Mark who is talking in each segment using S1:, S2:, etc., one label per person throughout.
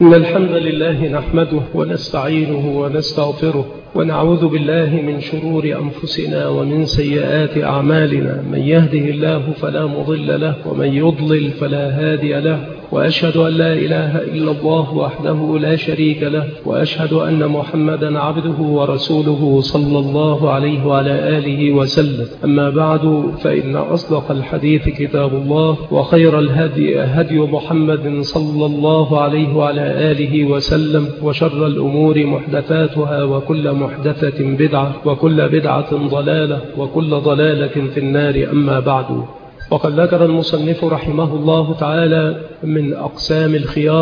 S1: إن الحمد لله نحمده ونستعينه ونستغفره ونعوذ بالله من شرور أنفسنا ومن سيئات أعمالنا. من يهده الله فلا مضل له ومن يضلل فلا هادي له، وأشهد أن لا إله إلا الله وحده لا شريك له، وأشهد أن محمدا عبده ورسوله صلى الله عليه وعلى آله وسلم. أما بعد، فإن أصدق الحديث كتاب الله، وخير الهدي هدي محمد صلى الله عليه وعلى آله وسلم، وشر الأمور محدثاتها، وكل محدثة بدعة، وكل بدعة ضلالة، وكل ضلالة في النار. أما بعد، وقد ذكر المصنف رحمه الله تعالى من أقسام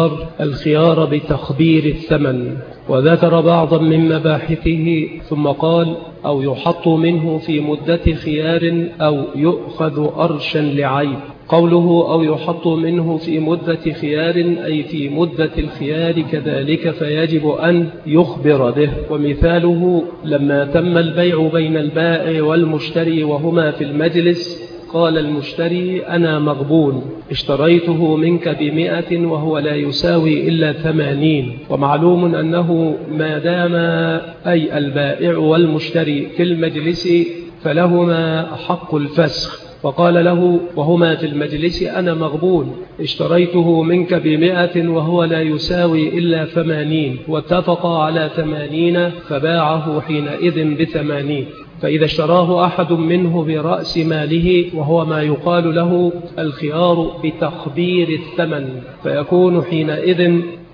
S1: الخيار بتخبير الثمن، وذكر بعضا من مباحثه، ثم قال: أو يحط منه في مدة خيار أو يؤخذ أرشا لعيب. قوله أو يحط منه في مدة خيار أي في مدة الخيار كذلك، فيجب أن يخبر به. ومثاله: لما تم البيع بين البائع والمشتري وهما في المجلس، قال المشتري: أنا مغبون، اشتريته منك ب100 وهو لا يساوي إلا 80. ومعلوم أنه ما دام أي البائع والمشتري في المجلس فلهما حق الفسخ. فقال له وهما في المجلس: أنا مغبون، اشتريته منك ب100 وهو لا يساوي إلا 80، واتفقا على 80 فباعه حينئذ ب80. فإذا اشتراه أحد منه برأس ماله، وهو ما يقال له الخيار بتخبير الثمن، فيكون حينئذ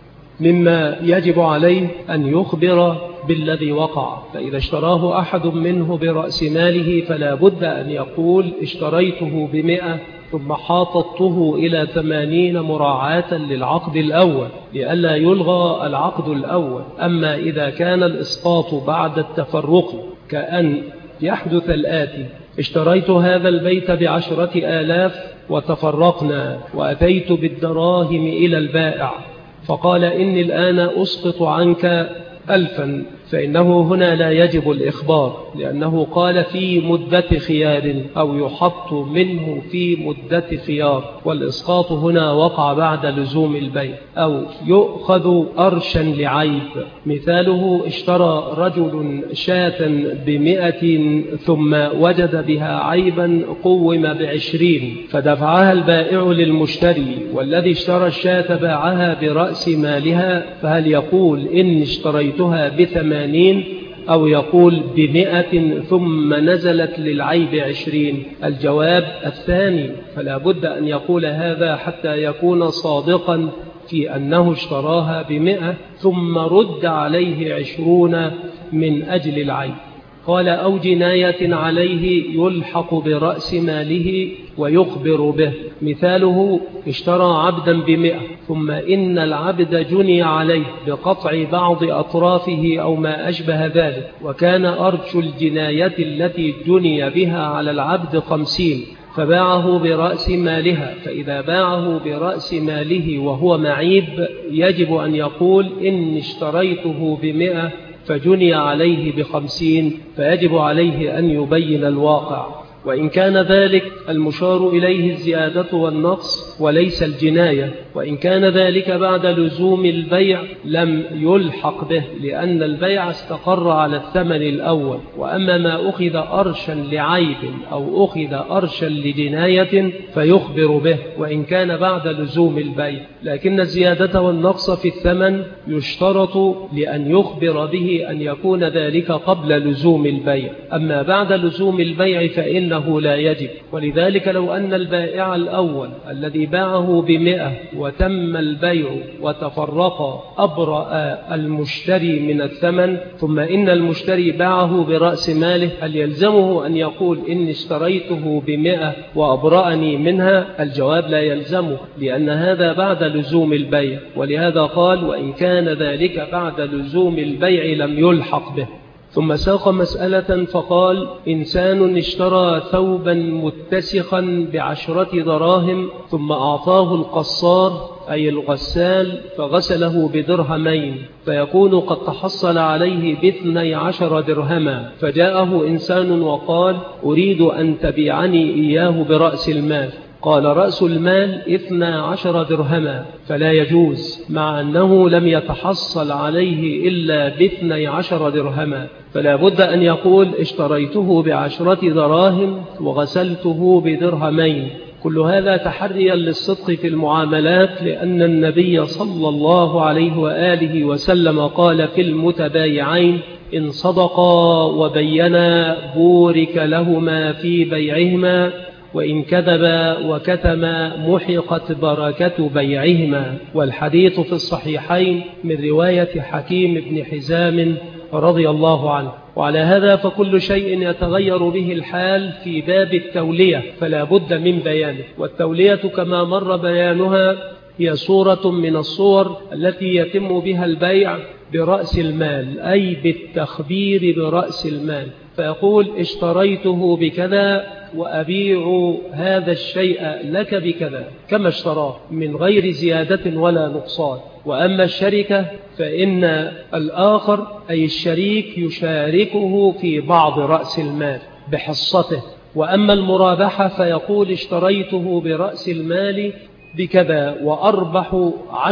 S1: مما يجب عليه أن يخبر بالذي وقع. فإذا اشتراه أحد منه برأس ماله فلا بد أن يقول: اشتريته ب100 ثم حاطته إلى 80 مراعاة للعقد الأول لئلا يلغى العقد الأول. أما إذا كان الإسقاط بعد التفرق، كأن يحدث الآتي: اشتريت هذا البيت ب10,000 وتفرقنا، وأتيت بالدراهم إلى البائع فقال: إني الآن أسقط عنك 1000، فإنه هنا لا يجب الإخبار، لأنه قال في مدة خيار أو يحط منه في مدة خيار، والإسقاط هنا وقع بعد لزوم البيع. أو يؤخذ أرشا لعيب. مثاله: اشترى رجل شاة ب100 ثم وجد بها عيبا قوم ب20، فدفعها البائع للمشتري، والذي اشترى الشاة باعها برأس مالها، فهل يقول إن اشتريتها ب80 أو يقول ب100 ثم نزلت للعيب 20؟ الجواب الثاني، فلا بد أن يقول هذا حتى يكون صادقا في أنه اشتراها ب100 ثم رد عليه 20 من أجل العيب. قال: أو جناية عليه يلحق برأس ماله ويخبر به. مثاله: اشترى عبدا ب100 ثم إن العبد جني عليه بقطع بعض أطرافه أو ما أشبه ذلك، وكان أرش الجناية التي جني بها على العبد 50، فباعه برأس مالها. فإذا باعه برأس ماله وهو معيب، يجب أن يقول: إن اشتريته ب100 فجني عليه ب50، فيجب عليه أن يبين الواقع. وإن كان ذلك المشار إليه الزيادة والنقص وليس الجناية، وإن كان ذلك بعد لزوم البيع لم يلحق به، لأن البيع استقر على الثمن الأول. وأما ما أخذ أرشا لعيب أو أخذ أرشا لجناية فيخبر به وإن كان بعد لزوم البيع، لكن الزيادة والنقص في الثمن يشترط لأن يخبر به أن يكون ذلك قبل لزوم البيع. أما بعد لزوم البيع فإنه لا يجب. ولذلك لو أن البائع الأول الذي باعه ب100 وتم البيع وتفرق أبرأ المشتري من الثمن، ثم إن المشتري باعه برأس ماله، هل يلزمه أن يقول: إن اشتريته ب100 وأبرأني منها؟ الجواب: لا يلزمه، لأن هذا بعد لزوم البيع. ولهذا قال: وإن كان ذلك بعد لزوم البيع لم يلحق به. ثم ساق مسألة فقال: إنسان اشترى ثوبا متسخا ب10 دراهم، ثم أعطاه القصار أي الغسال فغسله ب2 فيكون قد تحصل عليه ب12 درهما. فجاءه إنسان وقال: أريد أن تبيعني إياه برأس المال. قال رأس المال 12 درهما فلا يجوز، مع أنه لم يتحصل عليه إلا ب12 درهما، فلا بد أن يقول اشتريته ب10 دراهم وغسلته بدرهمين. كل هذا تحريا للصدق في المعاملات، لأن النبي صلى الله عليه وآله وسلم قال في المتبايعين: إن صدقا وبينا بورك لهما في بيعهما، وإن كذبا وكتما محقت بركة بيعهما. والحديث في الصحيحين من رواية حكيم بن حزام رضي الله عنه. وعلى هذا فكل شيء يتغير به الحال في باب التولية فلا بد من بيانه. والتولية كما مر بيانها هي صورة من الصور التي يتم بها البيع برأس المال، أي بالتخبير برأس المال، فيقول اشتريته بكذا وأبيع هذا الشيء لك بكذا كما اشتراه من غير زيادة ولا نقصان. وأما الشركة فإن الآخر أي الشريك يشاركه في بعض رأس المال بحصته. وأما المرابحة فيقول اشتريته برأس المال بكذا وأربح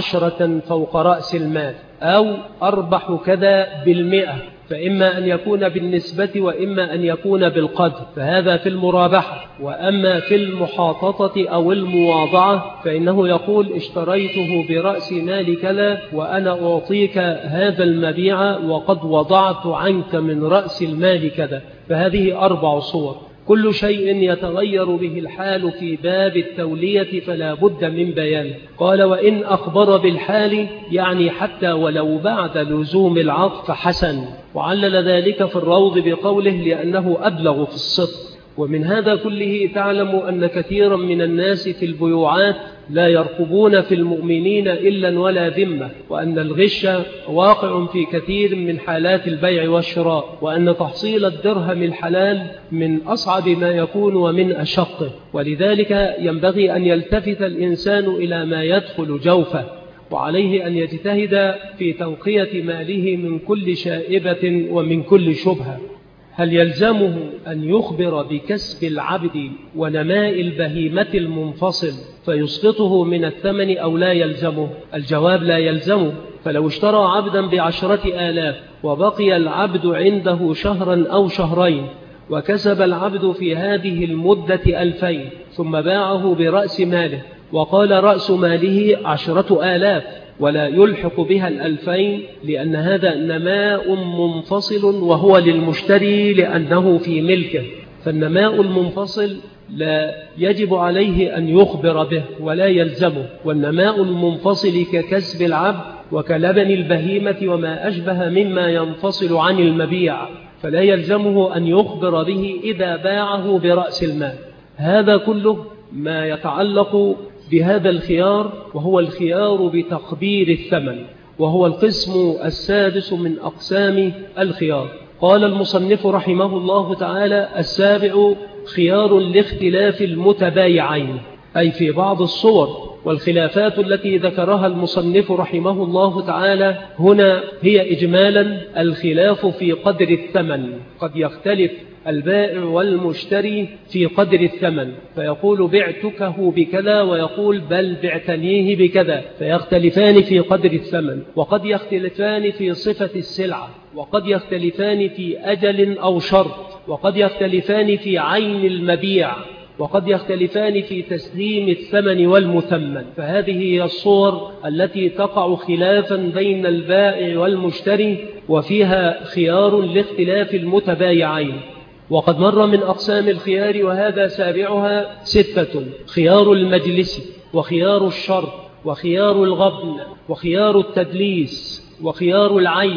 S1: 10 فوق رأس المال، أو أربح كذا بالمئة، فإما أن يكون بالنسبة وإما أن يكون بالقدر، فهذا في المرابحة. وأما في المحاططة أو المواضعة فإنه يقول اشتريته برأس مال كذا وأنا أعطيك هذا المبيع وقد وضعت عنك من رأس المال كذا. فهذه 4 صور، كل شيء يتغير به الحال في باب التولية فلا بد من بيانه. قال: وإن أخبر بالحال، يعني حتى ولو بعد لزوم العقد فحسن. وعلل ذلك في الروض بقوله: لأنه أبلغ في الصدق. ومن هذا كله تعلم أن كثيرا من الناس في البيوعات لا يرقبون في المؤمنين إلا ولا ذمة، وأن الغش واقع في كثير من حالات البيع والشراء، وأن تحصيل الدرهم الحلال من أصعب ما يكون ومن أشقه. ولذلك ينبغي أن يلتفت الإنسان إلى ما يدخل جوفه، وعليه أن يجتهد في تنقية ماله من كل شائبة ومن كل شبهة. هل يلزمه أن يخبر بكسب العبد ونماء البهيمة المنفصل فيسقطه من الثمن أو لا يلزمه؟ الجواب: لا يلزمه. فلو اشترى عبدا ب10,000 وبقي العبد عنده شهرا أو شهرين وكسب العبد في هذه المدة 2000 ثم باعه برأس ماله وقال رأس ماله 10,000 ولا يلحق بها 2000 لأن هذا نماء منفصل وهو للمشتري لأنه في ملكه، فالنماء المنفصل لا يجب عليه أن يخبر به ولا يلزمه. والنماء المنفصل ككسب العبد وكلبن البهيمة وما أشبه مما ينفصل عن المبيع، فلا يلزمه أن يخبر به إذا باعه برأس المال. هذا كله ما يتعلق بهذا الخيار، وهو الخيار بتخبير الثمن، وهو القسم السادس من أقسام الخيار. قال المصنف رحمه الله تعالى: السابع خيار لاختلاف المتبايعين، أي في بعض الصور. والخلافات التي ذكرها المصنف رحمه الله تعالى هنا هي إجمالا الخلاف في قدر الثمن. قد يختلف البائع والمشتري في قدر الثمن، فيقول بعتكه بكذا ويقول بل بعتنيه بكذا، فيختلفان في قدر الثمن. وقد يختلفان في صفة السلعة، وقد يختلفان في أجل أو شرط، وقد يختلفان في عين المبيع، وقد يختلفان في تسليم الثمن والمثمن. فهذه هي الصور التي تقع خلافا بين البائع والمشتري، وفيها خيار لاختلاف المتبايعين. وقد مر من أقسام الخيار وهذا سابعها 6: خيار المجلس، وخيار الشرط، وخيار الغبن، وخيار التدليس، وخيار العيب،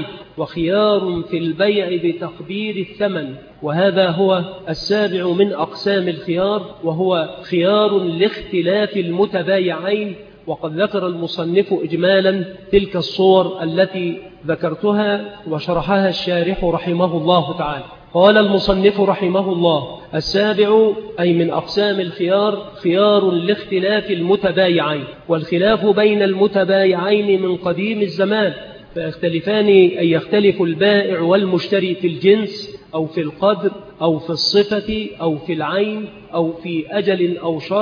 S1: وخيار في البيع بتقدير الثمن. وهذا هو السابع من أقسام الخيار، وهو خيار لاختلاف المتبايعين. وقد ذكر المصنف إجمالا تلك الصور التي ذكرتها وشرحها الشارح رحمه الله تعالى. قال المصنف رحمه الله: السابع أي من أقسام الخيار خيار لاختلاف المتبايعين. والخلاف بين المتبايعين من قديم الزمان، فيختلفان أي يختلف البائع والمشتري في الجنس أو في القدر أو في الصفة أو في العين أو في أجل أو شرط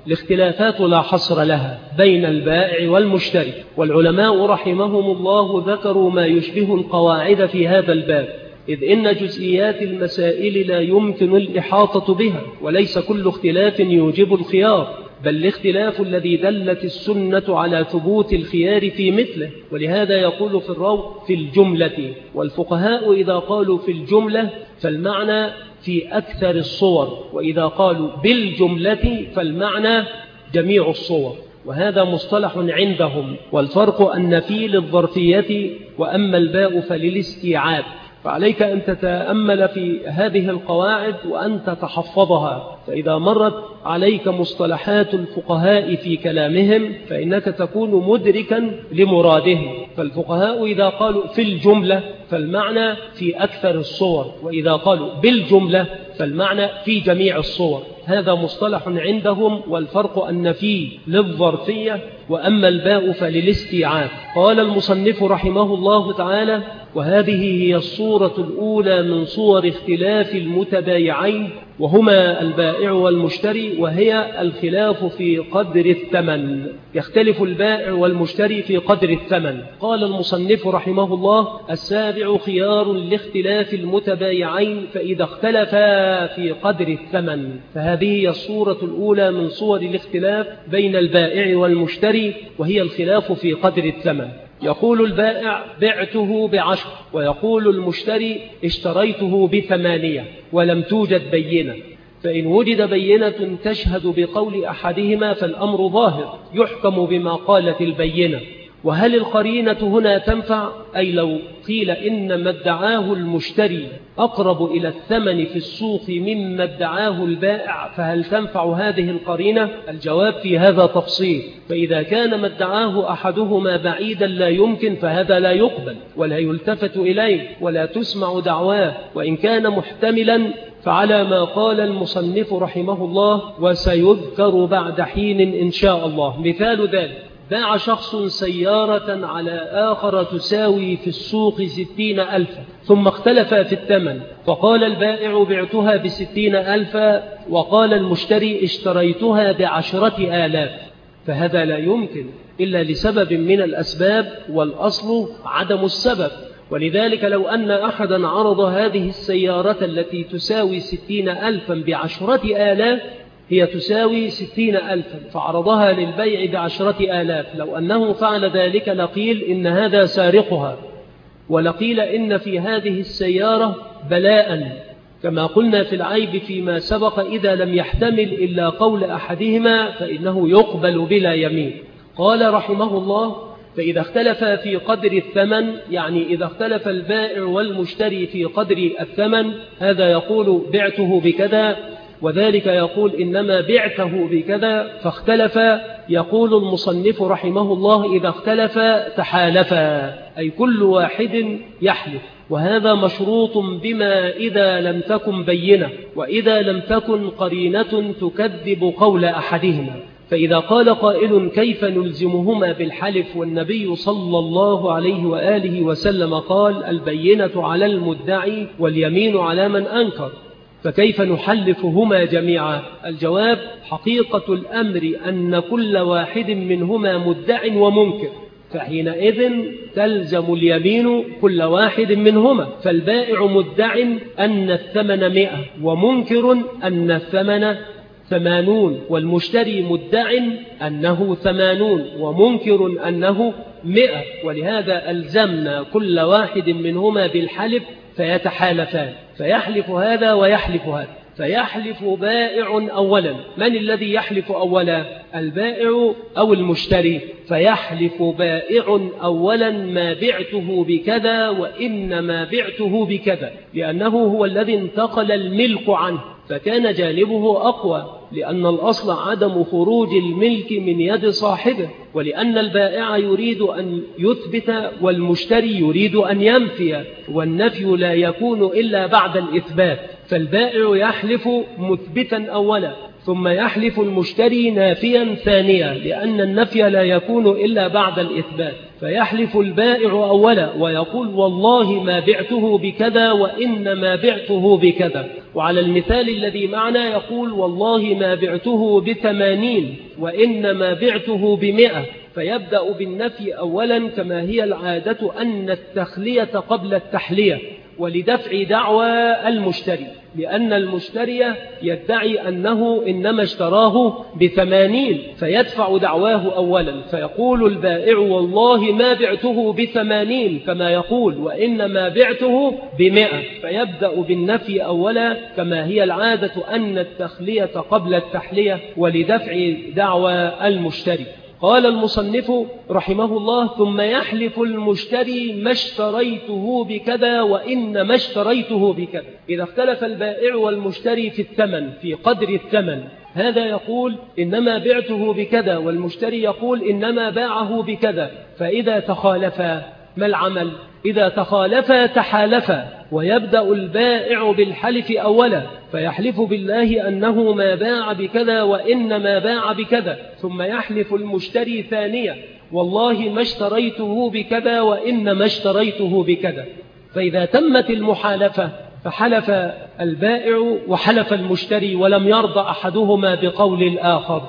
S1: الاختلافات لا حصر لها بين البائع والمشتري، والعلماء رحمهم الله ذكروا ما يشبه القواعد في هذا الباب، إذ إن جزئيات المسائل لا يمكن الإحاطة بها، وليس كل اختلاف يوجب الخيار، بل الاختلاف الذي دلت السنة على ثبوت الخيار في مثله. ولهذا يقول في الروض في الجملة، والفقهاء إذا قالوا في الجملة فالمعنى في أكثر الصور، وإذا قالوا بالجملة فالمعنى جميع الصور، وهذا مصطلح عندهم. والفرق أن في للظرفية، وأما الباء فللاستيعاب. فعليك أن تتأمل في هذه القواعد وأن تتحفظها، فإذا مرت عليك مصطلحات الفقهاء في كلامهم فإنك تكون مدركا لمرادهم. فالفقهاء إذا قالوا في الجملة فالمعنى في أكثر الصور، وإذا قالوا بالجملة فالمعنى في جميع الصور. هذا مصطلح عندهم، والفرق أن فيه للظرفية، وأما الباء فللاستيعاب. قال المصنف رحمه الله تعالى: وهذه هي الصورة الأولى من صور اختلاف المتبايعين، وهما البائع والمشتري، وهي الخلاف في قدر الثمن. يختلف البائع والمشتري في قدر الثمن. قال المصنف رحمه الله: السابع خيار لاختلاف المتبايعين فإذا اختلفا في قدر الثمن. فهذه هي الصورة الأولى من صور الاختلاف بين البائع والمشتري، وهي الخلاف في قدر الثمن. يقول البائع: بعته ب10، ويقول المشتري: اشتريته ب8، ولم توجد بينة. فإن وجد بينة تشهد بقول أحدهما فالأمر ظاهر، يحكم بما قالت البينة. وهل القرينة هنا تنفع؟ أي لو قيل إن ما ادعاه المشتري أقرب إلى الثمن في السوق مما ادعاه البائع، فهل تنفع هذه القرينة؟ الجواب في هذا تفصيل. فإذا كان ما ادعاه أحدهما بعيدا لا يمكن، فهذا لا يقبل ولا يلتفت إليه ولا تسمع دعواه. وإن كان محتملا فعلى ما قال المصنف رحمه الله، وسيذكر بعد حين إن شاء الله. مثال ذلك: باع شخص سيارة على آخر تساوي في السوق 60,000، ثم اختلفا في الثمن، فقال البائع: بعتها ب60,000، وقال المشتري: اشتريتها ب10,000. فهذا لا يمكن إلا لسبب من الأسباب، والأصل عدم السبب. ولذلك لو أن أحدا عرض هذه السيارة التي تساوي 60,000 ب10,000، هي تساوي 60,000، فعرضها للبيع ب10,000، لو أنه فعل ذلك لقيل إن هذا سارقها، ولقيل إن في هذه السيارة بلاء، كما قلنا في العيب فيما سبق: إذا لم يحتمل إلا قول أحدهما فإنه يقبل بلا يمين. قال رحمه الله: فإذا اختلف في قدر الثمن، يعني إذا اختلف البائع والمشتري في قدر الثمن، هذا يقول بعته بكذا، وذلك يقول إنما بعته بكذا، فاختلف. يقول المصنف رحمه الله: إذا اختلف تحالفا، أي كل واحد يحلف. وهذا مشروط بما إذا لم تكن بينة، وإذا لم تكن قرينة تكذب قول أحدهما. فإذا قال قائل: كيف نلزمهما بالحلف والنبي صلى الله عليه وآله وسلم قال: البينة على المدعي واليمين على من أنكر، فكيف نحلفهما جميعا؟ الجواب: حقيقة الأمر أن كل واحد منهما مدع ومنكر، فحينئذ تلزم اليمين كل واحد منهما. فالبائع مدع أن الثمن 100، ومنكر أن الثمن 80، والمشتري مدع أنه 80 ومنكر أنه 100. ولهذا ألزمنا كل واحد منهما بالحلف فيتحالفان، فيحلف هذا ويحلف هذا. فيحلف بائع أولا. من الذي يحلف أولا؟ البائع أو المشتري؟ فيحلف بائع أولا: ما بعته بكذا، وإنما بعته بكذا، لأنه هو الذي انتقل الملك عنه، فكان جانبه أقوى، لأن الأصل عدم خروج الملك من يد صاحبه، ولأن البائع يريد أن يثبت والمشتري يريد أن ينفي، والنفي لا يكون إلا بعد الإثبات. فالبائع يحلف مثبتا أولا، ثم يحلف المشتري نافيا ثانية، لأن النفي لا يكون إلا بعد الإثبات، فيحلف البائع أولا ويقول والله ما بعته بكذا وإنما بعته بكذا. وعلى المثال الذي معنا يقول والله ما بعته ب80 وإنما بعته ب100، فيبدأ بالنفي أولا كما هي العادة أن التخلية قبل التحلية، ولدفع دعوى المشتري، لأن المشتري يدعي أنه إنما اشتراه ب80 فيدفع دعواه أولا، فيقول البائع والله ما بعته ب80 كما يقول وإنما بعته ب100، فيبدأ بالنفي أولا كما هي العادة أن التخلية قبل التحلية ولدفع دعوى المشتري. قال المصنف رحمه الله ثم يحلف المشتري ما اشتريته بكذا وإنما اشتريته بكذا. إذا اختلف البائع والمشتري في الثمن في قدر الثمن، هذا يقول إنما بعته بكذا والمشتري يقول إنما باعه بكذا، فإذا تخالفا ما العمل؟ إذا تخالفا تحالفا، ويبدأ البائع بالحلف أولا فيحلف بالله أنه ما باع بكذا وإنما باع بكذا، ثم يحلف المشتري ثانية والله ما اشتريته بكذا وإنما اشتريته بكذا. فإذا تمت المحالفة فحلف البائع وحلف المشتري ولم يرضى أحدهما بقول الآخر،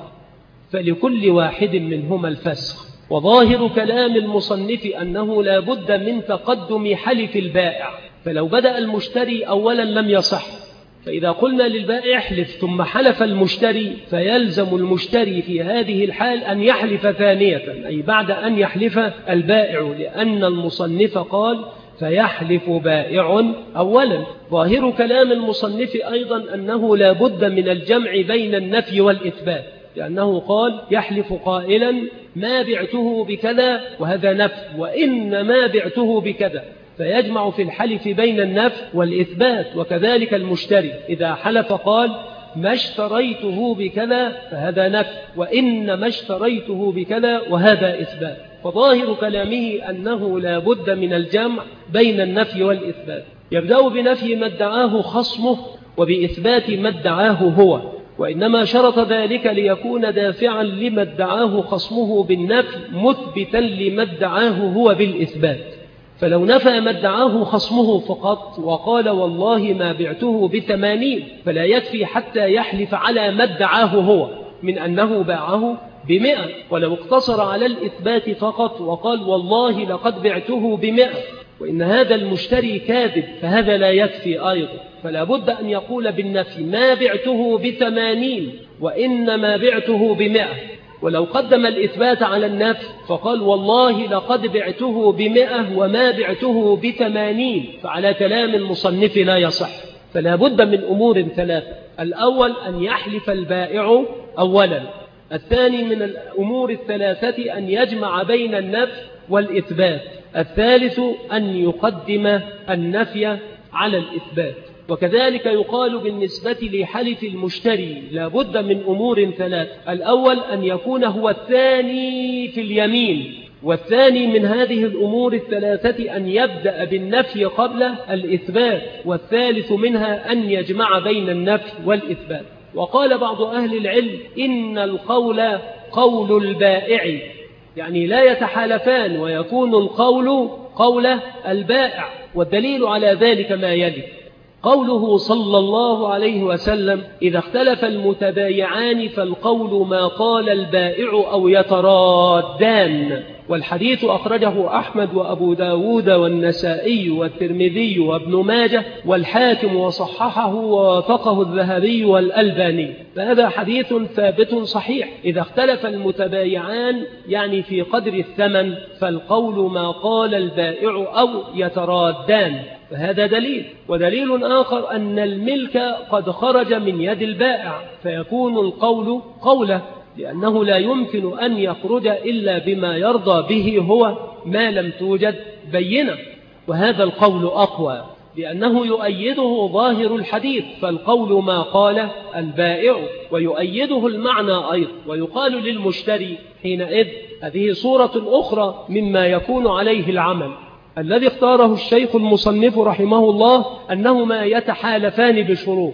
S1: فلكل واحد منهما الفسخ. وظاهر كلام المصنف أنه لا بد من تقدم حلف البائع، فلو بدأ المشتري أولا لم يصح، فإذا قلنا للبائع احلف ثم حلف المشتري فيلزم المشتري في هذه الحال أن يحلف ثانية، أي بعد أن يحلف البائع، لأن المصنف قال فيحلف بائع أولا. ظاهر كلام المصنف أيضا أنه لا بد من الجمع بين النفي والإثبات، لأنه قال يحلف قائلا ما بعته بكذا وهذا نفي، وإنما بعته بكذا، فيجمع في الحلف بين النفي والإثبات. وكذلك المشتري إذا حلف قال ما اشتريته بكذا فهذا نفي، وإنما اشتريته بكذا وهذا إثبات. فظاهر كلامه أنه لا بد من الجمع بين النفي والإثبات. يبدأ بنفي ما ادعاه خصمه وبإثبات ما ادعاه هو، وإنما شرط ذلك ليكون دافعا لما ادعاه خصمه بالنفي مثبتا لما ادعاه هو بالإثبات. فلو نفى ما ادعاه خصمه فقط وقال والله ما بعته ب80 فلا يكفي حتى يحلف على ما ادعاه هو من أنه باعه ب100، ولو اقتصر على الإثبات فقط وقال والله لقد بعته ب100 وإن هذا المشتري كاذب فهذا لا يكفي أيضا، فلا بد أن يقول بالنفي ما بعته ب80 وإنما بعته ب100. ولو قدم الإثبات على النفي فقال والله لقد بعته ب100 وما بعته ب80 فعلى كلام المصنف لا يصح. فلا بد من أمور ثلاثة: الأول أن يحلف البائع أولا، الثاني من الأمور الثلاثة أن يجمع بين النفي والإثبات، الثالث أن يقدم النفي على الإثبات. وكذلك يقال بالنسبة لحلف المشتري لا بد من أمور ثلاث: الأول أن يكون هو الثاني في اليمين، والثاني من هذه الأمور الثلاثة أن يبدأ بالنفي قبل الإثبات، والثالث منها أن يجمع بين النفي والإثبات. وقال بعض أهل العلم إن القول قول البائع، يعني لا يتحالفان ويكون القول قول البائع، والدليل على ذلك ما يلي: قوله صلى الله عليه وسلم إذا اختلف المتبايعان فالقول ما قال البائع أو يترادان. والحديث أخرجه أحمد وأبو داود والنسائي والترمذي وابن ماجه والحاكم وصححه ووافقه الذهبي والألباني، فهذا حديث ثابت صحيح. إذا اختلف المتبايعان يعني في قدر الثمن فالقول ما قال البائع أو يترادان، فهذا دليل. ودليل آخر أن الملك قد خرج من يد البائع فيكون القول قوله، لأنه لا يمكن أن يخرج إلا بما يرضى به هو ما لم توجد بينة، وهذا القول أقوى لأنه يؤيده ظاهر الحديث، فالقول ما قال البائع، ويؤيده المعنى أيضا. ويقال للمشتري حينئذ هذه صورة أخرى مما يكون عليه العمل. الذي اختاره الشيخ المصنف رحمه الله أنهما يتحالفان بشروط: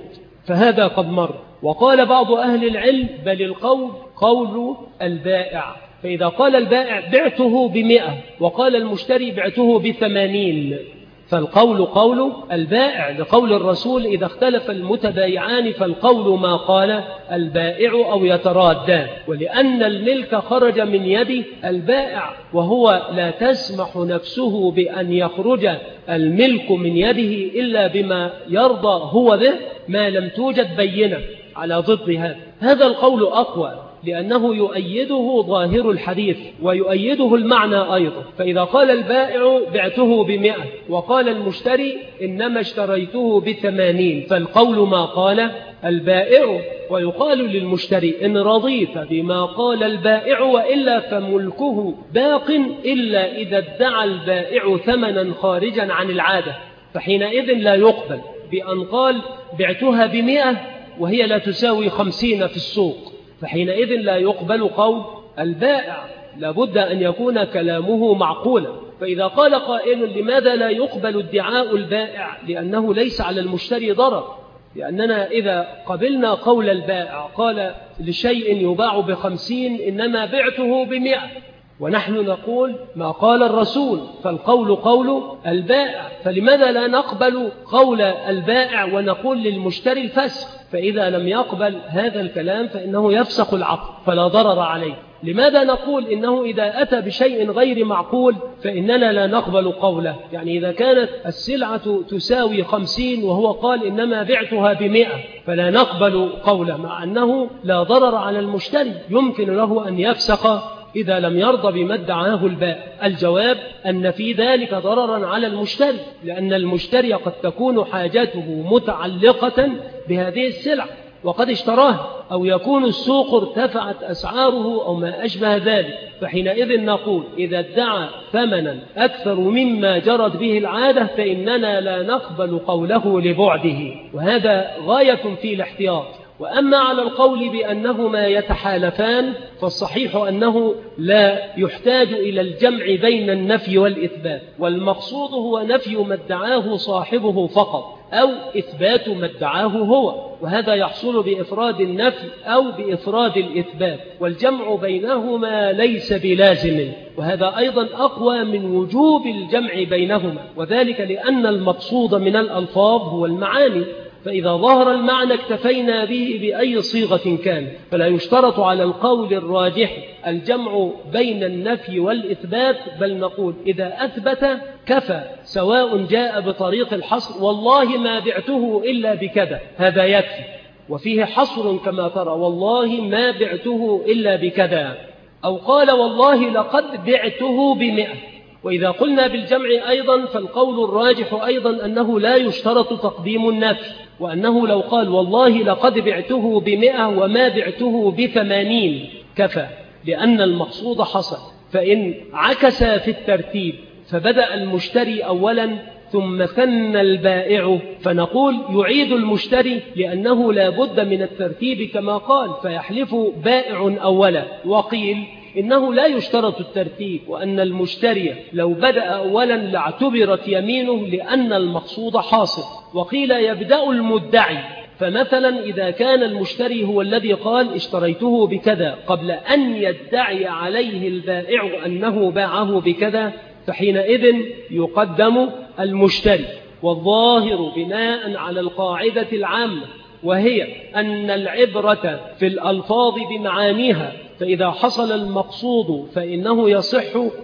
S1: فهذا قد مر. وقال بعض أهل العلم بل القول قول البائع، فإذا قال البائع بعته ب100 وقال المشتري بعته ب80 فالقول قول البائع، لقول الرسول إذا اختلف المتبايعان فالقول ما قال البائع أو يترادان، ولأن الملك خرج من يد البائع وهو لا تسمح نفسه بأن يخرج الملك من يده إلا بما يرضى هو به ما لم توجد بينة على ضد هذا القول أقوى، لأنه يؤيده ظاهر الحديث ويؤيده المعنى أيضا. فإذا قال البائع بعته ب100 وقال المشتري إنما اشتريته ب80 فالقول ما قال البائع، ويقال للمشتري إن رضيت بما قال البائع وإلا فملكه باق إلا إذا ادعى البائع ثمنا خارجا عن العادة، فحينئذ لا يقبل بأن قال بعتها ب100 وهي لا تساوي 50 في السوق، فحينئذ لا يقبل قول البائع، لابد أن يكون كلامه معقولا. فإذا قال قائل لماذا لا يقبل ادعاء البائع؟ لأنه ليس على المشتري ضرر، لأننا إذا قبلنا قول البائع قال لشيء يباع ب50 إنما بعته ب100 ونحن نقول ما قال الرسول فالقول قول البائع، فلماذا لا نقبل قول البائع ونقول للمشتري الفسخ؟ فإذا لم يقبل هذا الكلام فإنه يفسخ العقد فلا ضرر عليه. لماذا نقول إنه إذا أتى بشيء غير معقول فإننا لا نقبل قوله؟ يعني إذا كانت السلعة تساوي 50 وهو قال إنما بعتها ب100 فلا نقبل قوله، مع أنه لا ضرر على المشتري، يمكن له أن يفسخ إذا لم يرضى بما ادعاه البائع. الجواب أن في ذلك ضررا على المشتري، لأن المشتري قد تكون حاجته متعلقة بهذه السلعة وقد اشتراها، أو يكون السوق ارتفعت أسعاره أو ما أشبه ذلك، فحينئذ نقول إذا ادعى ثمنا أكثر مما جرت به العادة فإننا لا نقبل قوله لبعده، وهذا غاية في الاحتياط. وأما على القول بأنهما يتحالفان فالصحيح أنه لا يحتاج إلى الجمع بين النفي والإثبات، والمقصود هو نفي ما ادعاه صاحبه فقط أو إثبات ما ادعاه هو، وهذا يحصل بإفراد النفي أو بإفراد الإثبات، والجمع بينهما ليس بلازم، وهذا أيضا أقوى من وجوب الجمع بينهما، وذلك لأن المقصود من الألفاظ هو المعاني، فإذا ظهر المعنى اكتفينا به بأي صيغة كان، فلا يشترط على القول الراجح الجمع بين النفي والإثبات، بل نقول إذا أثبت كفى، سواء جاء بطريق الحصر والله ما بعته إلا بكذا، هذا يكفي، وفيه حصر كما ترى والله ما بعته إلا بكذا، أو قال والله لقد بعته ب100. وإذا قلنا بالجمع أيضا فالقول الراجح أيضا أنه لا يشترط تقديم النفي، وأنه لو قال والله لقد بعته ب100 وما بعته ب80 كفى، لأن المقصود حصل. فإن عكس في الترتيب فبدأ المشتري أولا ثم ثنى البائع فنقول يعيد المشتري، لأنه لا بد من الترتيب كما قال، فيحلف بائع أولا. وقيل إنه لا يشترط الترتيب، وأن المشتري لو بدأ أولا لاعتبرت يمينه لأن المقصود حاصل. وقيل يبدأ المدعي، فمثلا إذا كان المشتري هو الذي قال اشتريته بكذا قبل أن يدعي عليه البائع أنه باعه بكذا فحينئذ يقدم المشتري. والظاهر بناء على القاعدة العامة وهي أن العبرة في الألفاظ بمعانيها، فإذا حصل المقصود فإنه يصح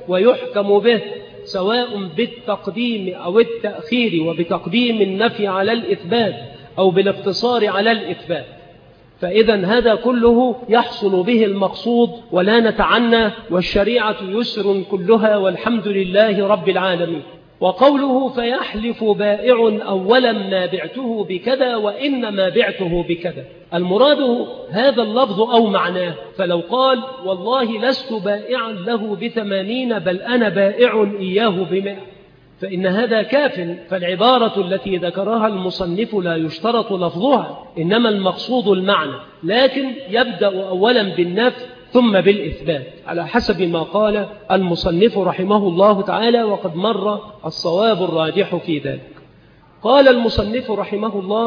S1: ويحكم به سواء بالتقديم أو التأخير، وبتقديم النفي على الإثبات أو بالاقتصار على الإثبات. فإذا هذا كله يحصل به المقصود ولا نتعنى، والشريعة يسر كلها والحمد لله رب العالمين. وقوله فيحلف بائع أولا ما بعته بكذا وإنما بعته بكذا، المراد هذا اللفظ أو معناه، فلو قال والله لست بائعا له ب80 بل أنا بائع إياه ب100 فإن هذا كاف. فالعبارة التي ذكرها المصنف لا يشترط لفظها، إنما المقصود المعنى، لكن يبدأ أولا بالنفي ثم بالإثبات على حسب ما قال المصنف رحمه الله تعالى، وقد مر الصواب الراجح في ذلك. قال المصنف رحمه الله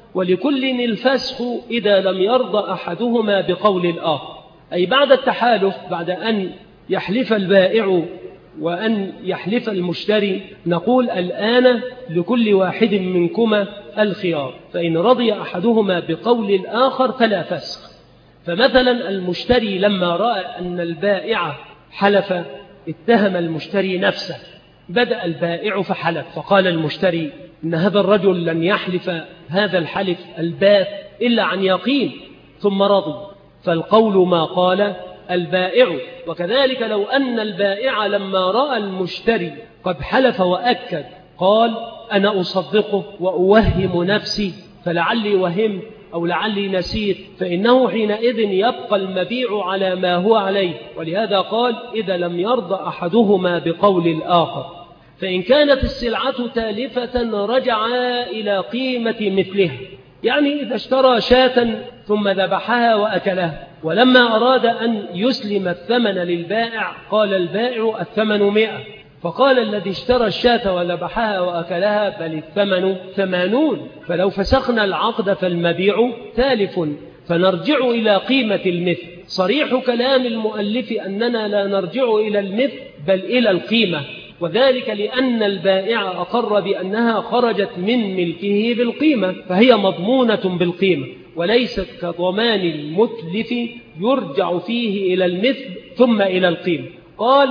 S1: ولكل الفسخ إذا لم يرضى أحدهما بقول الآخر. أي بعد التحالف، بعد أن يحلف البائع وأن يحلف المشتري، نقول الآن لكل واحد منكما الخيار، فإن رضي أحدهما بقول الآخر فلا فسخ. فمثلا المشتري لما رأى أن البائع حلف اتهم المشتري نفسه، بدأ البائع فحلف، فقال المشتري إن هذا الرجل لن يحلف هذا الحلف البات إلا عن يقين، ثم رضي، فالقول ما قال البائع. وكذلك لو أن البائع لما رأى المشتري قد حلف وأكد قال أنا أصدقه وأوهم نفسي فلعلي وهم أو لعلي نسيت، فإنه حينئذ يبقى المبيع على ما هو عليه. ولهذا قال إذا لم يرضى أحدهما بقول الآخر. فإن كانت السلعة تالفة رجعا إلى قيمة مثلها، يعني إذا اشترى شاة ثم ذبحها وأكلها، ولما أراد أن يسلم الثمن للبائع قال البائع الثمن 100، فقال الذي اشترى الشاة وذبحها وأكلها بل الثمن 80. فلو فسخنا العقد فالمبيع تالف، فنرجع إلى قيمة المثل. صريح كلام المؤلف أننا لا نرجع إلى المثل بل إلى القيمة، وذلك لأن البائع أقر بأنها خرجت من ملكه بالقيمة، فهي مضمونة بالقيمة، وليست كضمان المتلف يرجع فيه إلى المثل ثم إلى القيمة. قال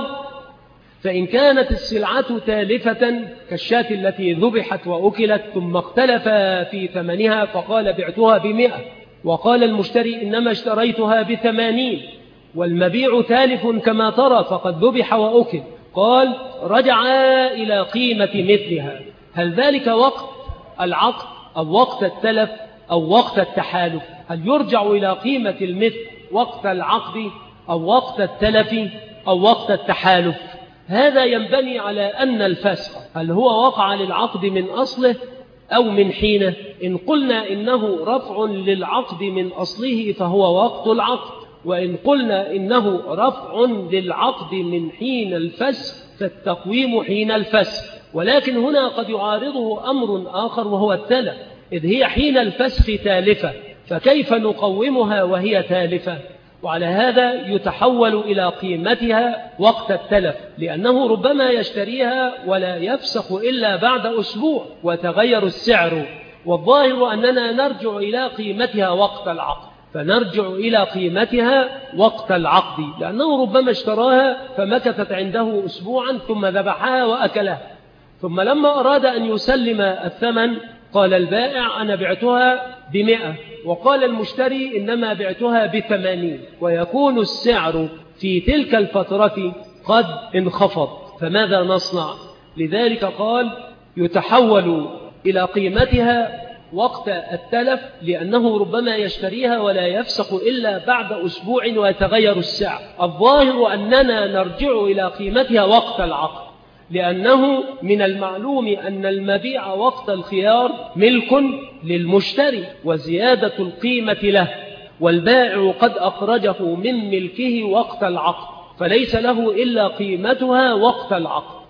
S1: فإن كانت السلعة تالفة كالشاة التي ذبحت وأكلت ثم اختلف في ثمنها، فقال بعتها ب100 وقال المشتري إنما اشتريتها ب80، والمبيع تالف كما ترى فقد ذبح وأكل، قال رجع إلى قيمة مثلها. هل ذلك وقت العقد أو وقت التلف أو وقت التحالف؟ هل يرجع إلى قيمة المثل وقت العقد أو وقت التلف أو وقت التحالف؟ هذا ينبني على أن الفسخ هل هو وقع للعقد من أصله أو من حينه. إن قلنا إنه رفع للعقد من أصله فهو وقت العقد، وإن قلنا إنه رفع للعقد من حين الفسخ فالتقويم حين الفسخ. ولكن هنا قد يعارضه أمر آخر وهو التلف، إذ هي حين الفسخ تالفة، فكيف نقومها وهي تالفة؟ وعلى هذا يتحول إلى قيمتها وقت التلف، لأنه ربما يشتريها ولا يفسخ إلا بعد أسبوع وتغير السعر، والظاهر أننا نرجع إلى قيمتها وقت العقد، فنرجع إلى قيمتها وقت العقد، لأنه ربما اشتراها فمكثت عنده أسبوعا ثم ذبحها وأكلها، ثم لما أراد أن يسلم الثمن قال البائع أنا بعتها ب100 وقال المشتري إنما بعتها ب80، ويكون السعر في تلك الفترة قد انخفض، فماذا نصنع؟ لذلك قال يتحول إلى قيمتها وقت التلف، لأنه ربما يشتريها ولا يفسخ إلا بعد أسبوع ويتغير السعر. الظاهر أننا نرجع إلى قيمتها وقت العقد، لأنه من المعلوم أن المبيع وقت الخيار ملك للمشتري وزيادة القيمة له، والبائع قد أخرجه من ملكه وقت العقد، فليس له إلا قيمتها وقت العقد،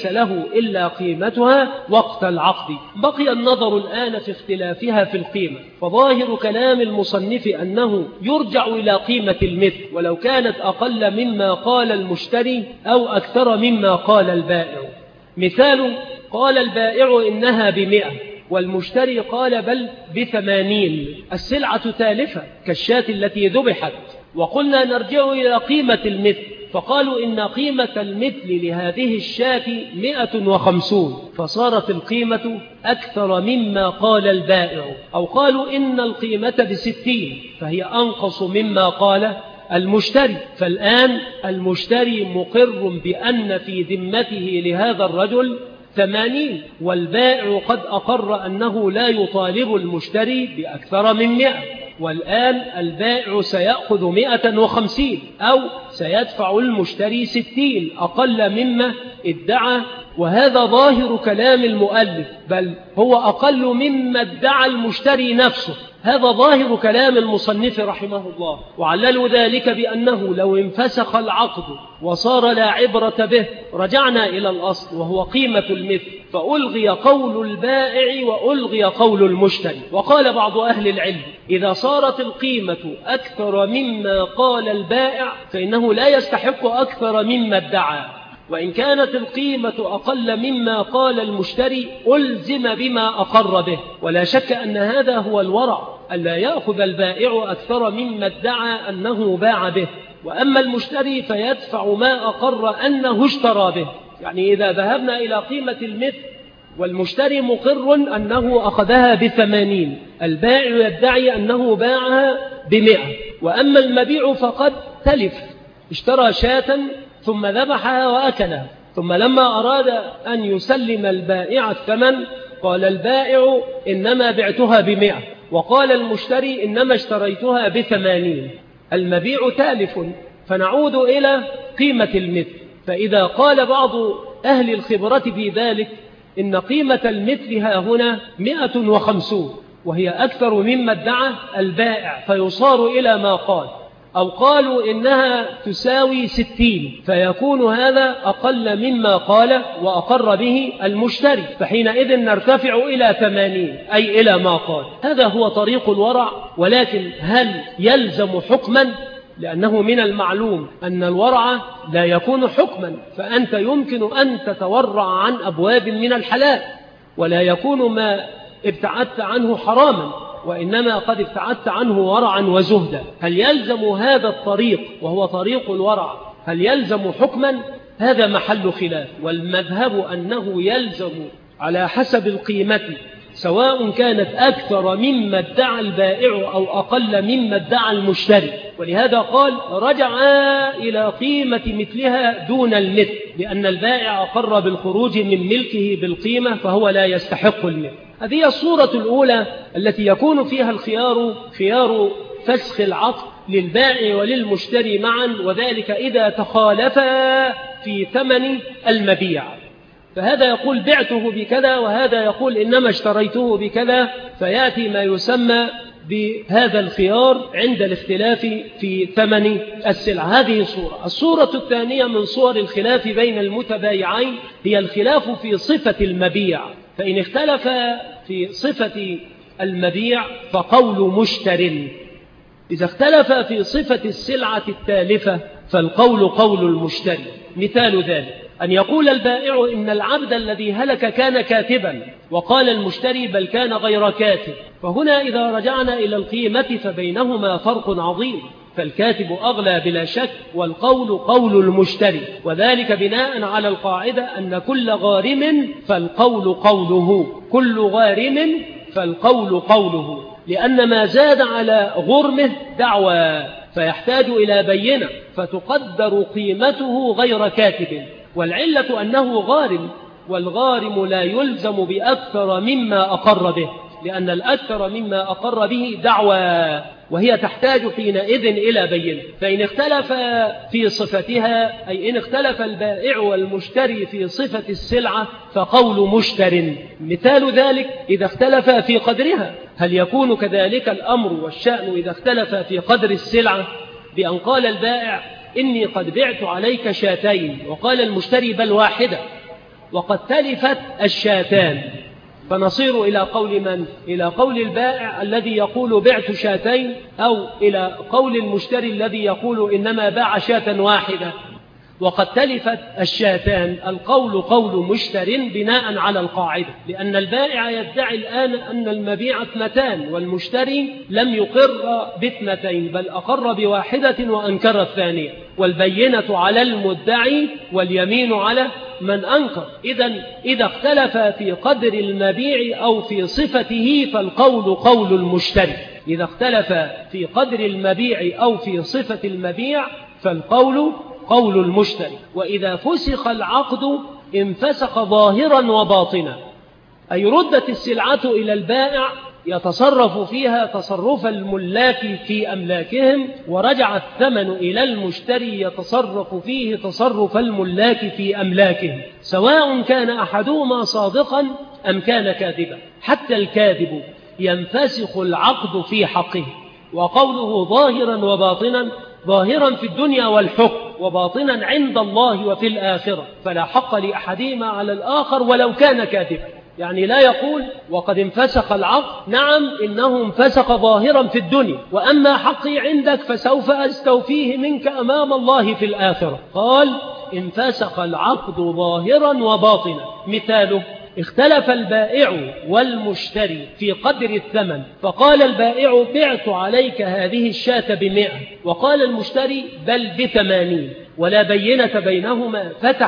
S1: وقت العقد. بقي النظر الآن في اختلافها في القيمة، فظاهر كلام المصنف أنه يرجع إلى قيمة المثل ولو كانت أقل مما قال المشتري أو أكثر مما قال البائع. مثال: قال البائع إنها ب100 والمشتري قال بل ب80، السلعة تالفة كالشاة التي ذبحت، وقلنا نرجع إلى قيمة المثل، فقالوا إن قيمة المثل لهذه الشاة 150، فصارت القيمة أكثر مما قال البائع، أو قالوا إن القيمة ب60 فهي أنقص مما قال المشتري، فالآن المشتري مقر بأن في ذمته لهذا الرجل 80، والبائع قد أقر أنه لا يطالب المشتري بأكثر من 100، والآن البائع سيأخذ 150 أو سيدفع المشتري 60 أقل مما ادعى، وهذا ظاهر كلام المؤلف، بل هو أقل مما ادعى المشتري نفسه، هذا ظاهر كلام المصنف رحمه الله، وعللوا ذلك بأنه لو انفسخ العقد وصار لا عبرة به رجعنا إلى الأصل وهو قيمة المثل، فألغي قول البائع وألغي قول المشتري. وقال بعض أهل العلم إذا صارت القيمة أكثر مما قال البائع فإنه لا يستحق أكثر مما ادعى، وإن كانت القيمة أقل مما قال المشتري ألزم بما أقر به. ولا شك أن هذا هو الورع، ألا يأخذ البائع أكثر مما ادعى أنه باع به، وأما المشتري فيدفع ما أقر أنه اشترى به. يعني إذا ذهبنا إلى قيمة المثل والمشتري مقر أنه أخذها ب80، البائع يدعي أنه باعها ب100، وأما المبيع فقد تلف، اشترى شاة ثم ذبحها وأكلها، ثم لما أراد أن يسلم البائع الثمن قال البائع إنما بعتها ب100، وقال المشتري إنما اشتريتها ب80، المبيع تالف، فنعود إلى قيمة المثل. فإذا قال بعض أهل الخبرة في ذلك إن قيمة المثل ها هنا 150 وهي أكثر مما ادعى البائع فيصار إلى ما قال، أو قالوا إنها تساوي 60 فيكون هذا أقل مما قال وأقر به المشتري، فحينئذ نرتفع إلى 80 أي إلى ما قال. هذا هو طريق الورع، ولكن هل يلزم حكما؟ لأنه من المعلوم أن الورع لا يكون حكما، فأنت يمكن أن تتورع عن أبواب من الحلال ولا يكون ما ابتعدت عنه حراما، وإنما قد ابتعدت عنه ورعا وزهدا. هل يلزم هذا الطريق وهو طريق الورع هل يلزم حكما؟ هذا محل خلاف، والمذهب أنه يلزم على حسب القيمة سواء كانت أكثر مما ادعى البائع أو أقل مما ادعى المشتري. ولهذا قال رجع إلى قيمة مثلها دون المثل، لأن البائع أقر بالخروج من ملكه بالقيمة فهو لا يستحق المثل. هذه الصورة الأولى التي يكون فيها الخيار خيار فسخ العقد للبائع وللمشتري معا، وذلك إذا تخالفا في ثمن المبيع، فهذا يقول بعته بكذا وهذا يقول إنما اشتريته بكذا، فيأتي ما يسمى بهذا الخيار عند الاختلاف في ثمن السلعة. هذه صورة. الصورة الثانية من صور الخلاف بين المتبايعين هي الخلاف في صفة المبيع، فإن اختلف في صفة المبيع فقول مشتر، إذا اختلف في صفة السلعة التالفة فالقول قول المشتري. مثال ذلك أن يقول البائع إن العبد الذي هلك كان كاتبا، وقال المشتري بل كان غير كاتب، فهنا إذا رجعنا إلى القيمة فبينهما فرق عظيم، فالكاتب أغلى بلا شك والقول قول المشتري، وذلك بناء على القاعدة أن كل غارم فالقول قوله، كل غارم فالقول قوله، لأن ما زاد على غرمه دعوى فيحتاج إلى بينة فتقدر قيمته غير كاتب، والعلة أنه غارم، والغارم لا يلزم بأكثر مما أقر به، لأن الأكثر مما أقر به دعوى وهي تحتاج حينئذ إلى بينة. فإن اختلف في صفتها أي إن اختلف البائع والمشتري في صفة السلعة فقول مشتر. مثال ذلك إذا اختلف في قدرها، هل يكون كذلك الأمر والشأن إذا اختلف في قدر السلعة بأن قال البائع إني قد بعت عليك شاتين وقال المشتري بل واحدة وقد تلفت الشاتان، فنصير إلى قول من؟ إلى قول البائع الذي يقول بعت شاتين، أو إلى قول المشتري الذي يقول إنما باع شاة واحدة وقد تلفت الشاتان. القول قول مشتر بناء على القاعدة، لأن البائع يدعي الآن أن المبيع 2 والمشتري لم يقر ب2 بل أقر بواحدة وأنكر الثانية، والبينة على المدعي واليمين على من أنكر. إذا اختلف في قدر المبيع أو في صفته فالقول قول المشتري، إذا اختلف في قدر المبيع أو في صفة المبيع فالقول قول المشتري. وإذا فسخ العقد انفسخ ظاهرا وباطنا، أي ردت السلعة إلى البائع يتصرف فيها تصرف الملاك في أملاكهم، ورجع الثمن إلى المشتري يتصرف فيه تصرف الملاك في أملاكهم، سواء كان أحدهما صادقا أم كان كاذبا. حتى الكاذب ينفسخ العقد في حقه. وقوله ظاهرا وباطنا، ظاهرا في الدنيا والحكم، وباطنا عند الله وفي الآخرة، فلا حق لأحدهما على الآخر ولو كان كاذبا. يعني لا يقول وقد انفسخ العقد، نعم إنه انفسخ ظاهرا في الدنيا، وأما حقي عندك فسوف أستوفيه منك أمام الله في الآخرة. قال انفسخ العقد ظاهرا وباطنا. مثاله: اختلف البائع والمشتري في قدر الثمن، فقال البائع: بعت عليك هذه الشاة ب100، وقال المشتري: بل ب80، ولا بينة بينهما،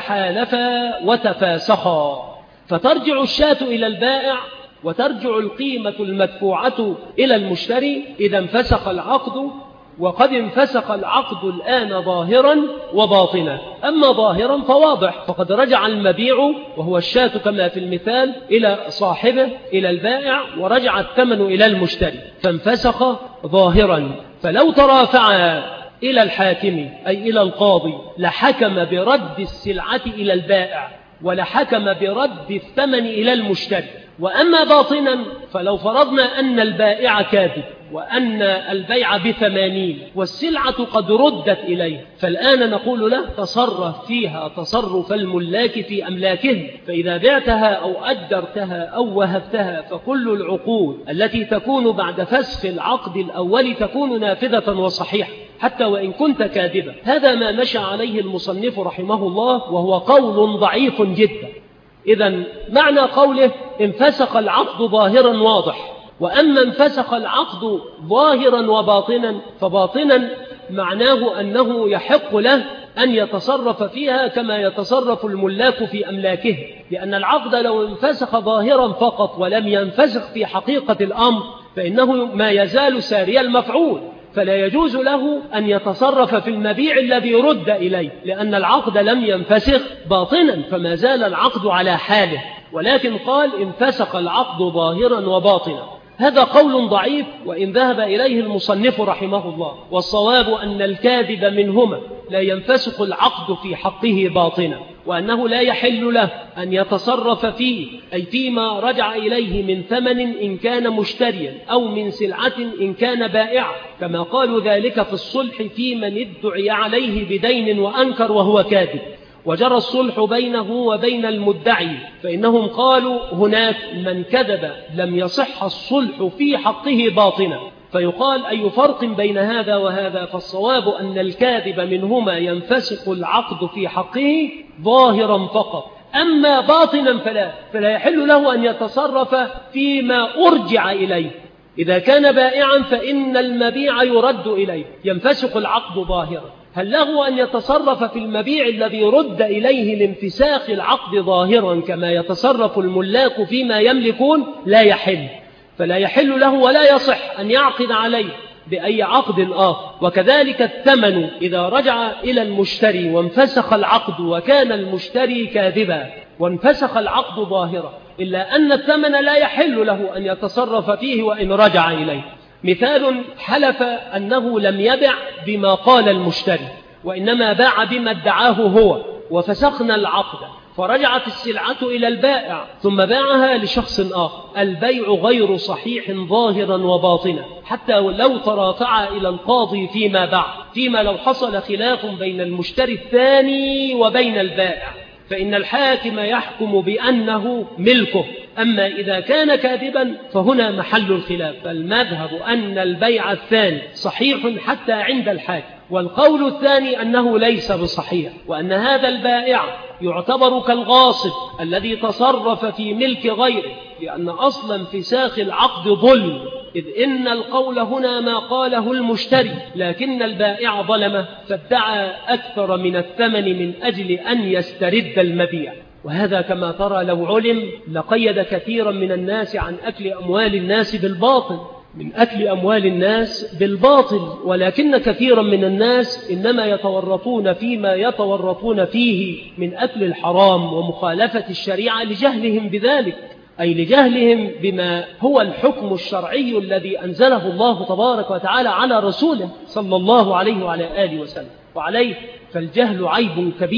S1: فتحالفا وتفاسخا. فترجع الشاة إلى البائع، وترجع القيمة المدفوعة إلى المشتري إذا انفسخ العقد. وقد انفسخ العقد الآن ظاهرا وباطنا. أما ظاهرا فواضح، فقد رجع المبيع وهو الشاة كما في المثال إلى صاحبه إلى البائع، ورجع الثمن إلى المشتري، فانفسخ ظاهرا. فلو ترافعا إلى الحاكم أي إلى القاضي لحكم برد السلعة إلى البائع، ولحكم برد الثمن إلى المشتري. وأما باطنا فلو فرضنا أن البائع كاذب، وأن البيع ب80 والسلعة قد ردت إليه، فالآن نقول له تصرف فيها تصرف الملاك في أملاكهم، فإذا بعتها أو أدرتها أو وهبتها فكل العقود التي تكون بعد فسخ العقد الأول تكون نافذة وصحيحة حتى وإن كنت كاذبا. هذا ما مشى عليه المصنف رحمه الله، وهو قول ضعيف جدا. إذن معنى قوله انفسخ العقد ظاهرا واضح. وأما انفسخ العقد ظاهرا وباطنا، فباطنا معناه أنه يحق له أن يتصرف فيها كما يتصرف الملاك في أملاكه، لأن العقد لو انفسخ ظاهرا فقط ولم ينفسخ في حقيقة الأمر فإنه ما يزال ساري المفعول، فلا يجوز له أن يتصرف في المبيع الذي رد إليه، لأن العقد لم ينفسخ باطنا، فما زال العقد على حاله. ولكن قال انفسخ العقد ظاهرا وباطنا. هذا قول ضعيف وإن ذهب إليه المصنف رحمه الله، والصواب أن الكاذب منهما لا ينفسخ العقد في حقه باطنا، وأنه لا يحل له أن يتصرف فيه أي فيما رجع إليه من ثمن إن كان مشتريا أو من سلعة إن كان بائعا، كما قالوا ذلك في الصلح في من ادعي عليه بدين وأنكر وهو كاذب، وجرى الصلح بينه وبين المدعي، فإنهم قالوا هناك من كذب لم يصح الصلح في حقه باطنا. فيقال أي فرق بين هذا وهذا؟ فالصواب أن الكاذب منهما ينفسخ العقد في حقه ظاهرا فقط، أما باطنا فلا يحل له أن يتصرف فيما أرجع إليه. إذا كان بائعا فإن المبيع يرد إليه، ينفسخ العقد ظاهرا. هل له أن يتصرف في المبيع الذي رد إليه لانفساخ العقد ظاهرا كما يتصرف الملاك فيما يملكون؟ لا يحل. فلا يحل له ولا يصح أن يعقد عليه بأي عقد آخر. وكذلك الثمن إذا رجع إلى المشتري وانفسخ العقد وكان المشتري كاذبا وانفسخ العقد ظاهرا، إلا أن الثمن لا يحل له أن يتصرف فيه وإن رجع إليه. مثال: حلف أنه لم يبع بما قال المشتري، وإنما باع بما ادعاه هو، وفسخنا العقد، فرجعت السلعة إلى البائع ثم باعها لشخص آخر. البيع غير صحيح ظاهرا وباطنا، حتى لو ترافع إلى القاضي فيما بعد، فيما لو حصل خلاف بين المشتري الثاني وبين البائع، فإن الحاكم يحكم بأنه ملكه. أما إذا كان كاذبا فهنا محل الخلاف، فالمذهب أن البيع الثاني صحيح حتى عند الحاكم، والقول الثاني أنه ليس بصحيح، وأن هذا البائع يعتبر كالغاصب الذي تصرف في ملك غيره، لأن أصلا انفساخ العقد ظلم، إذ إن القول هنا ما قاله المشتري، لكن البائع ظلمه فادعى أكثر من الثمن من أجل أن يسترد المبيع. وهذا كما ترى لو علم لقيد كثيرا من الناس عن أكل أموال الناس بالباطل، من أكل أموال الناس بالباطل. ولكن كثيرا من الناس إنما يتورطون فيما يتورطون فيه من أكل الحرام ومخالفة الشريعة لجهلهم بذلك، أي لجهلهم بما هو الحكم الشرعي الذي أنزله الله تبارك وتعالى على رسوله صلى الله عليه وعلى آله وسلم. وعليه فالجهل عيب كبير.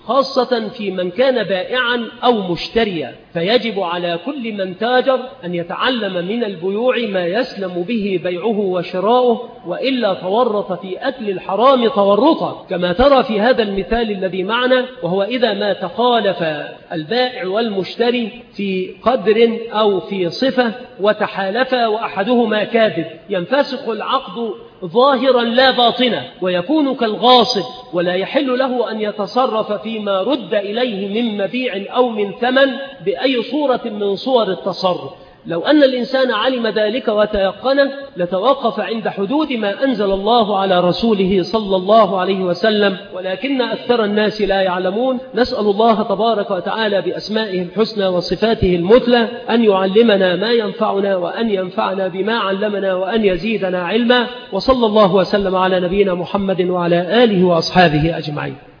S1: خاصة في من كان بائعا أو مشتريا، فيجب على كل من تاجر أن يتعلم من البيوع ما يسلم به بيعه وشراؤه، وإلا تورط في أكل الحرام تورطا، كما ترى في هذا المثال الذي معنا، وهو إذا ما تخالف البائع والمشتري في قدر أو في صفة وتحالفا وأحدهما كاذب، ينفسخ العقد ظاهرا لا باطنا، ويكون كالغاصب، ولا يحل له أن يتصرف فيما رد إليه من مبيع أو من ثمن بأي صورة من صور التصرف. لو أن الإنسان علم ذلك وتيقنه لتوقف عند حدود ما أنزل الله على رسوله صلى الله عليه وسلم، ولكن أكثر الناس لا يعلمون. نسأل الله تبارك وتعالى بأسمائه الحسنى وصفاته المثلى أن يعلمنا ما ينفعنا، وأن ينفعنا بما علمنا، وأن يزيدنا علما. وصلى الله وسلم على نبينا محمد وعلى آله وأصحابه أجمعين.